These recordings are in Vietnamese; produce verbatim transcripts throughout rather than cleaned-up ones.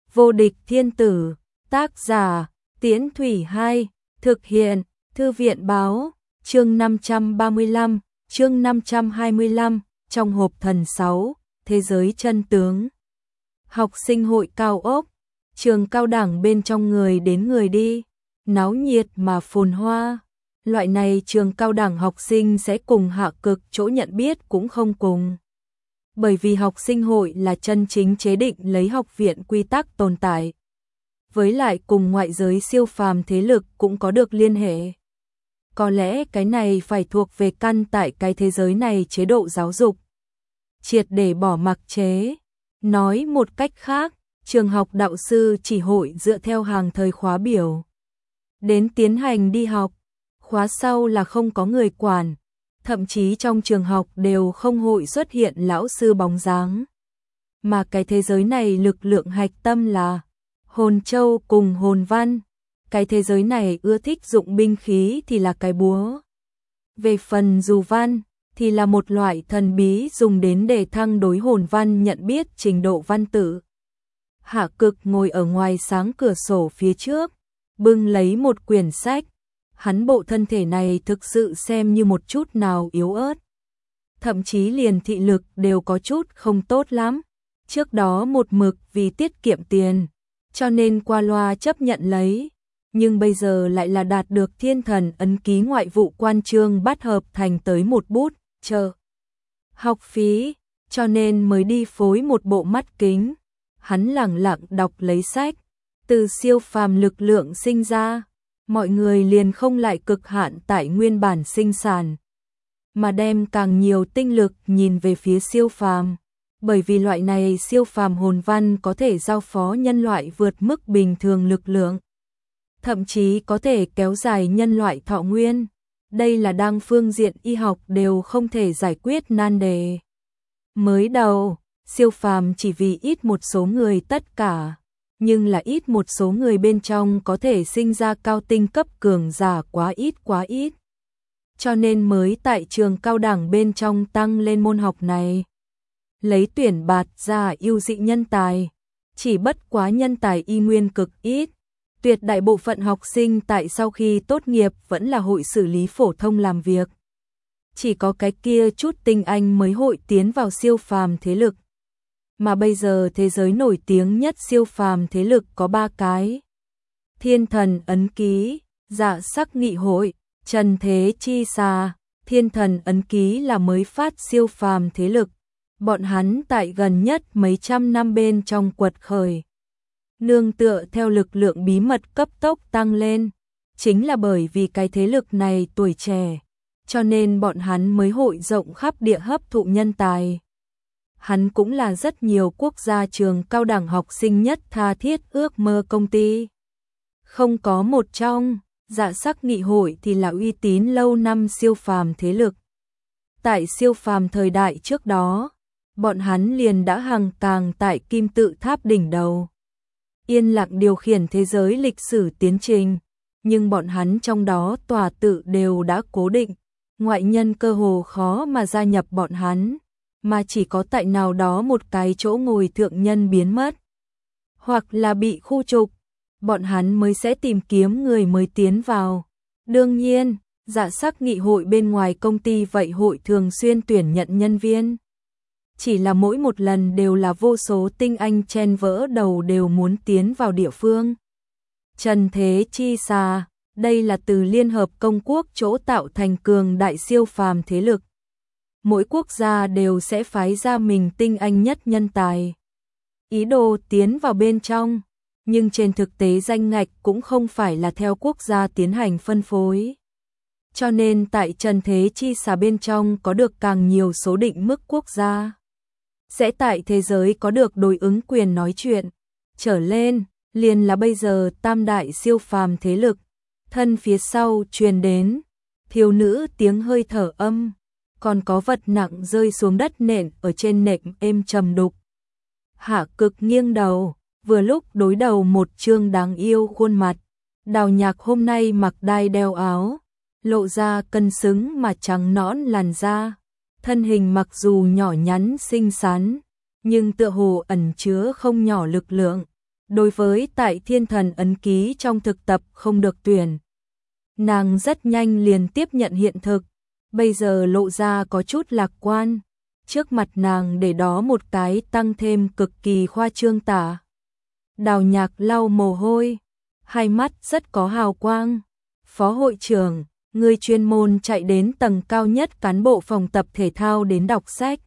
Vô địch thiên tử, tác giả, Tiễn Thủy hai, thực hiện, Thư viện báo, chương năm trăm ba mươi lăm, chương năm trăm hai mươi lăm, trong hộp thần sáu, thế giới chân tướng. Học sinh hội cao ốc, trường cao đẳng bên trong người đến người đi, náo nhiệt mà phồn hoa. Loại này trường cao đẳng học sinh sẽ cùng hạ cực chỗ nhận biết cũng không cùng. Bởi vì học sinh hội là chân chính chế định lấy học viện quy tắc tồn tại. Với lại cùng ngoại giới siêu phàm thế lực cũng có được liên hệ. Có lẽ cái này phải thuộc về căn tại cái thế giới này chế độ giáo dục. Triệt để bỏ mặc chế. Nói một cách khác, trường học đạo sư chỉ hội dựa theo hàng thời khóa biểu. Đến tiến hành đi học, khóa sau là không có người quản. Thậm chí trong trường học đều không hội xuất hiện lão sư bóng dáng. Mà cái thế giới này lực lượng hạch tâm là hồn châu cùng hồn văn. Cái thế giới này ưa thích dụng binh khí thì là cái búa. Về phần dù văn thì là một loại thần bí dùng đến để thăng đối hồn văn nhận biết trình độ văn tự. Hạ cực ngồi ở ngoài sáng cửa sổ phía trước, bưng lấy một quyển sách. Hắn bộ thân thể này thực sự xem như một chút nào yếu ớt. Thậm chí liền thị lực đều có chút không tốt lắm. Trước đó một mực vì tiết kiệm tiền, cho nên qua loa chấp nhận lấy. Nhưng bây giờ lại là đạt được thiên thần ấn ký ngoại vụ quan chương bắt hợp thành tới một bút, chờ. Học phí, cho nên mới đi phối một bộ mắt kính. Hắn lẳng lặng đọc lấy sách. Từ siêu phàm lực lượng sinh ra, mọi người liền không lại cực hạn tại nguyên bản sinh sản, mà đem càng nhiều tinh lực nhìn về phía siêu phàm, bởi vì loại này siêu phàm hồn văn có thể giao phó nhân loại vượt mức bình thường lực lượng, thậm chí có thể kéo dài nhân loại thọ nguyên. Đây là đang phương diện y học đều không thể giải quyết nan đề. Mới đầu, siêu phàm chỉ vì ít một số người tất cả. Nhưng là ít một số người bên trong có thể sinh ra cao tinh cấp cường giả quá ít quá ít. Cho nên mới tại trường cao đẳng bên trong tăng lên môn học này. Lấy tuyển bạt ra ưu dị nhân tài. Chỉ bất quá nhân tài y nguyên cực ít. Tuyệt đại bộ phận học sinh tại sau khi tốt nghiệp vẫn là hội xử lý phổ thông làm việc. Chỉ có cái kia chút tinh anh mới hội tiến vào siêu phàm thế lực. Mà bây giờ thế giới nổi tiếng nhất siêu phàm thế lực có ba cái. Thiên thần ấn ký, dạ sắc nghị hội, trần thế chi xà. Thiên thần ấn ký là mới phát siêu phàm thế lực. Bọn hắn tại gần nhất mấy trăm năm bên trong quật khởi. Nương tựa theo lực lượng bí mật cấp tốc tăng lên. Chính là bởi vì cái thế lực này tuổi trẻ. Cho nên bọn hắn mới hội rộng khắp địa hấp thụ nhân tài. Hắn cũng là rất nhiều quốc gia trường cao đẳng học sinh nhất tha thiết ước mơ công ty. Không có một trong, dạ sắc nghị hội thì là uy tín lâu năm siêu phàm thế lực. Tại siêu phàm thời đại trước đó, bọn hắn liền đã hàng càng tại kim tự tháp đỉnh đầu. Yên lặng điều khiển thế giới lịch sử tiến trình, nhưng bọn hắn trong đó tòa tự đều đã cố định, ngoại nhân cơ hồ khó mà gia nhập bọn hắn. Mà chỉ có tại nào đó một cái chỗ ngồi thượng nhân biến mất, hoặc là bị khu trục, bọn hắn mới sẽ tìm kiếm người mới tiến vào. Đương nhiên, dạ sắc nghị hội bên ngoài công ty vậy hội thường xuyên tuyển nhận nhân viên. Chỉ là mỗi một lần đều là vô số tinh anh chen vỡ đầu đều muốn tiến vào địa phương. Trần thế chi xà, đây là từ Liên Hợp Công quốc chỗ tạo thành cường đại siêu phàm thế lực. Mỗi quốc gia đều sẽ phái ra mình tinh anh nhất nhân tài. Ý đồ tiến vào bên trong, nhưng trên thực tế danh ngạch cũng không phải là theo quốc gia tiến hành phân phối. Cho nên tại trần thế chi xà bên trong có được càng nhiều số định mức quốc gia. Sẽ tại thế giới có được đối ứng quyền nói chuyện. Trở lên, liền là bây giờ tam đại siêu phàm thế lực. Thân phía sau truyền đến, thiếu nữ tiếng hơi thở âm. Còn có vật nặng rơi xuống đất nện ở trên nệm êm trầm đục. Hạ cực nghiêng đầu, vừa lúc đối đầu một trương đáng yêu khuôn mặt. Đào Nhạc hôm nay mặc đai đeo áo, lộ ra cân xứng mà trắng nõn làn da. Thân hình mặc dù nhỏ nhắn xinh xắn, nhưng tựa hồ ẩn chứa không nhỏ lực lượng. Đối với tại thiên thần ấn ký trong thực tập không được tuyển, nàng rất nhanh liền tiếp nhận hiện thực, bây giờ lộ ra có chút lạc quan. Trước mặt nàng để đó một cái tăng thêm cực kỳ khoa trương tả. Đào Nhạc lau mồ hôi, hai mắt rất có hào quang. Phó hội trưởng, người chuyên môn chạy đến tầng cao nhất cán bộ phòng tập thể thao đến đọc sách.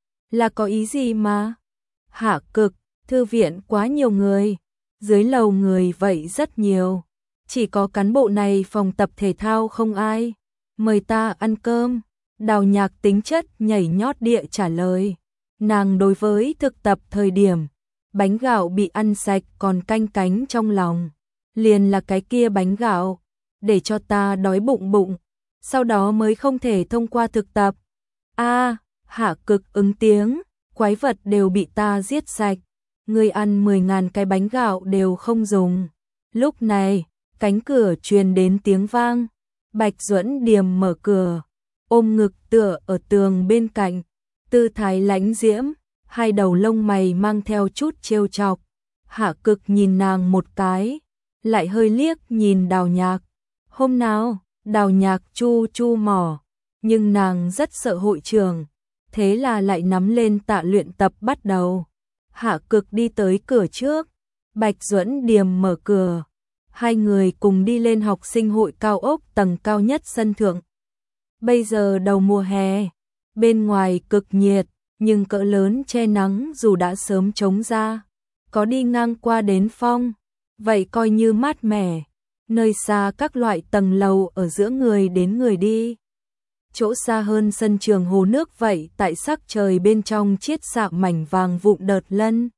Là có ý gì mà? Hạ Cực, thư viện quá nhiều người, dưới lầu người vậy rất nhiều. Chỉ có cán bộ này phòng tập thể thao không ai. Mời ta ăn cơm. Đào Nhạc tính chất nhảy nhót địa trả lời. Nàng đối với thực tập thời điểm, bánh gạo bị ăn sạch còn canh cánh trong lòng. Liền là cái kia bánh gạo, để cho ta đói bụng bụng, sau đó mới không thể thông qua thực tập. A, Hạ Cực ứng tiếng, quái vật đều bị ta giết sạch, ngươi ăn mười ngàn cái bánh gạo đều không dùng. Lúc này, cánh cửa truyền đến tiếng vang, Bạch Duẫn Điềm mở cửa, ôm ngực tựa ở tường bên cạnh, tư thái lãnh diễm, hai đầu lông mày mang theo chút trêu chọc. Hạ Cực nhìn nàng một cái, lại hơi liếc nhìn Đào Nhạc. Hôm nào, Đào Nhạc chu chu mỏ, nhưng nàng rất sợ hội trưởng, thế là lại nắm lên tạ luyện tập bắt đầu. Hạ Cực đi tới cửa trước, Bạch Duẫn Điềm mở cửa, hai người cùng đi lên học sinh hội cao ốc tầng cao nhất sân thượng. Bây giờ đầu mùa hè, bên ngoài cực nhiệt, nhưng cỡ lớn che nắng dù đã sớm trống ra, có đi ngang qua đến phong, vậy coi như mát mẻ. Nơi xa các loại tầng lầu ở giữa người đến người đi. Chỗ xa hơn sân trường hồ nước vậy tại sắc trời bên trong chiết xạ mảnh vàng vụn đợt lân.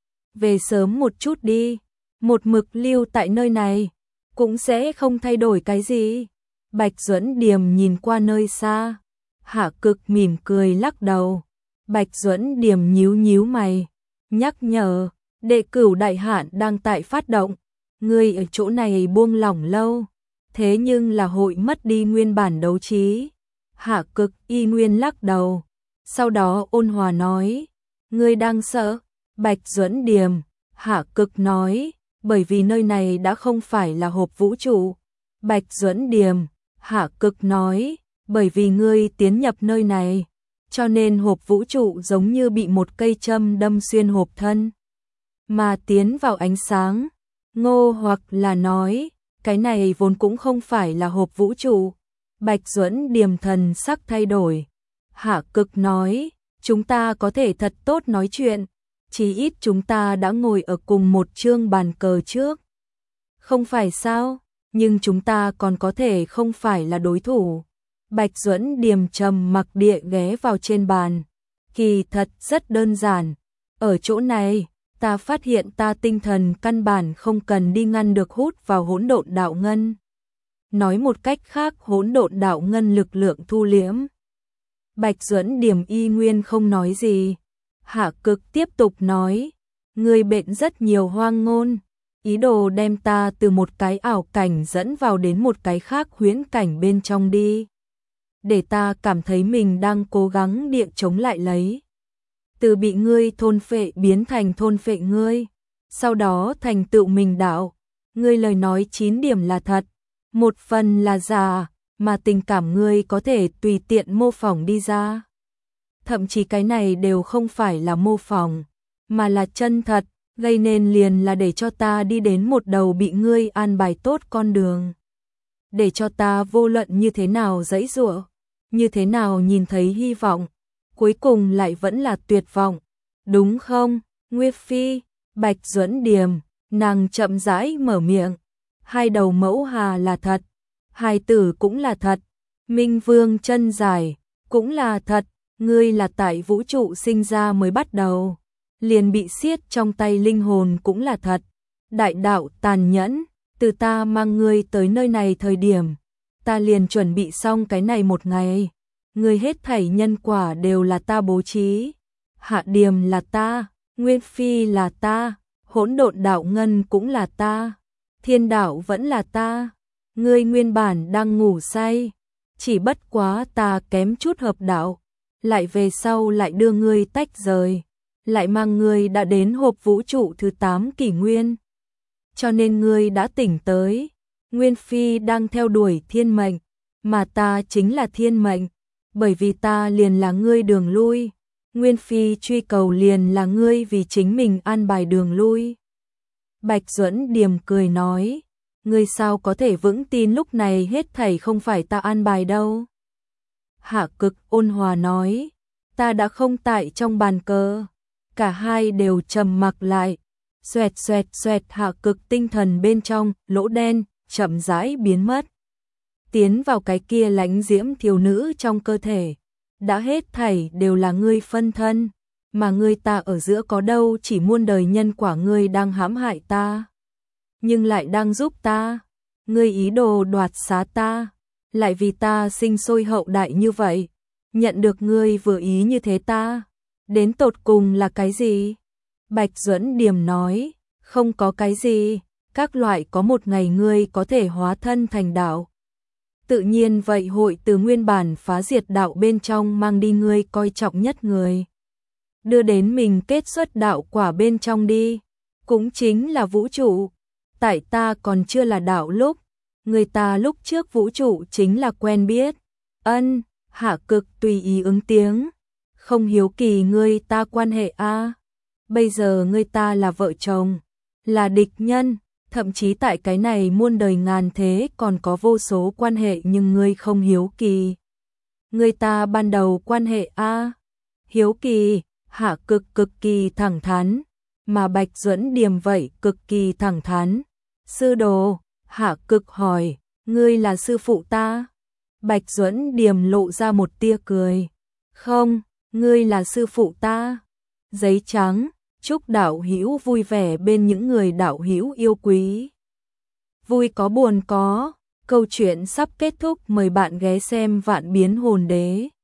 Về sớm một chút đi, một mực lưu tại nơi này, cũng sẽ không thay đổi cái gì. Bạch Duẫn Điềm nhìn qua nơi xa, Hạ Cực mỉm cười lắc đầu. Bạch Duẫn Điềm nhíu nhíu mày, nhắc nhở, đệ cửu đại hạn đang tại phát động. Ngươi ở chỗ này buông lỏng lâu, thế nhưng là hội mất đi nguyên bản đấu trí. Hạ Cực y nguyên lắc đầu, sau đó ôn hòa nói, ngươi đang sợ? Bạch Duẫn Điềm, Hạ Cực nói, bởi vì nơi này đã không phải là hộp vũ trụ. Bạch Duẫn Điềm, Hạ Cực nói, bởi vì ngươi tiến nhập nơi này, cho nên hộp vũ trụ giống như bị một cây châm đâm xuyên hộp thân, mà tiến vào ánh sáng. Ngô hoặc là nói, cái này vốn cũng không phải là hộp vũ trụ. Bạch Duẫn Điềm thần sắc thay đổi. Hạ Cực nói, chúng ta có thể thật tốt nói chuyện, chí ít chúng ta đã ngồi ở cùng một chương bàn cờ trước. Không phải sao, nhưng chúng ta còn có thể không phải là đối thủ. Bạch Duẫn Điềm trầm mặc địa ghé vào trên bàn. Kỳ thật rất đơn giản, ở chỗ này ta phát hiện ta tinh thần căn bản không cần đi ngăn được hút vào hỗn độn đạo ngân. Nói một cách khác, hỗn độn đạo ngân lực lượng thu liễm. Bạch Duẫn Điềm y nguyên không nói gì. Hạ Cực tiếp tục nói, ngươi bệnh rất nhiều hoang ngôn, ý đồ đem ta từ một cái ảo cảnh dẫn vào đến một cái khác huyễn cảnh bên trong đi, để ta cảm thấy mình đang cố gắng địa chống lại lấy. Từ bị ngươi thôn phệ biến thành thôn phệ ngươi, sau đó thành tựu mình đạo. Ngươi lời nói chín điểm là thật, một phần là giả, mà tình cảm ngươi có thể tùy tiện mô phỏng đi ra. Thậm chí cái này đều không phải là mô phỏng, mà là chân thật, gây nên liền là để cho ta đi đến một đầu bị ngươi an bài tốt con đường. Để cho ta vô luận như thế nào giãy giụa, như thế nào nhìn thấy hy vọng, cuối cùng lại vẫn là tuyệt vọng. Đúng không, Nguyệt Phi? Bạch Duẫn Điềm, nàng chậm rãi mở miệng. Hai đầu mẫu hà là thật, hai tử cũng là thật, Minh Vương chân dài cũng là thật. Ngươi là tại vũ trụ sinh ra mới bắt đầu, liền bị siết trong tay linh hồn cũng là thật. Đại đạo tàn nhẫn, từ ta mang ngươi tới nơi này thời điểm, ta liền chuẩn bị xong cái này một ngày. Ngươi hết thảy nhân quả đều là ta bố trí. Hạ Điềm là ta, Nguyên Phi là ta, hỗn độn đạo ngân cũng là ta, thiên đạo vẫn là ta. Ngươi nguyên bản đang ngủ say, chỉ bất quá ta kém chút hợp đạo, lại về sau lại đưa ngươi tách rời. lại mang ngươi đã đến hộp vũ trụ thứ tám kỷ nguyên. Cho nên ngươi đã tỉnh tới. Nguyên Phi đang theo đuổi thiên mệnh, mà ta chính là thiên mệnh, bởi vì ta liền là ngươi đường lui. Nguyên Phi truy cầu liền là ngươi vì chính mình an bài đường lui. Bạch Duẫn Điềm cười nói, ngươi sao có thể vững tin lúc này hết thảy không phải ta an bài đâu. Hạ Cực ôn hòa nói, ta đã không tại trong bàn cờ. Cả hai đều trầm mặc lại. Xoẹt xoẹt xoẹt, Hạ Cực tinh thần bên trong lỗ đen chậm rãi biến mất, tiến vào cái kia lãnh diễm thiếu nữ trong cơ thể. Đã hết thảy đều là ngươi phân thân, mà ngươi ta ở giữa có đâu chỉ muôn đời nhân quả. Ngươi đang hãm hại ta, nhưng lại đang giúp ta. Ngươi ý đồ đoạt xá ta, lại vì ta sinh sôi hậu đại như vậy. Nhận được ngươi vừa ý như thế ta, đến tột cùng là cái gì? Bạch Duẫn Điềm nói, không có cái gì, các loại có một ngày ngươi có thể hóa thân thành đạo. Tự nhiên vậy hội từ nguyên bản phá diệt đạo bên trong mang đi ngươi coi trọng nhất người, đưa đến mình kết xuất đạo quả bên trong đi, cũng chính là vũ trụ. Tại ta còn chưa là đạo lúc, người ta lúc trước vũ trụ chính là quen biết. Ân, Hạ Cực tùy ý ứng tiếng, không hiếu kỳ ngươi ta quan hệ a. Bây giờ ngươi ta là vợ chồng, là địch nhân, thậm chí tại cái này muôn đời ngàn thế còn có vô số quan hệ, nhưng ngươi không hiếu kỳ. Ngươi ta ban đầu quan hệ a. Hiếu kỳ. Hạ Cực cực kỳ thẳng thắn, mà Bạch Duẫn Điềm vậy cực kỳ thẳng thắn. Sư đồ, Hạ Cực hỏi, ngươi là sư phụ ta? Bạch Duẫn Điềm lộ ra một tia cười. Không, ngươi là sư phụ ta. Giấy trắng, chúc đạo hữu vui vẻ bên những người đạo hữu yêu quý. Vui có buồn có, câu chuyện sắp kết thúc, mời bạn ghé xem Vạn Biến Hồn Đế.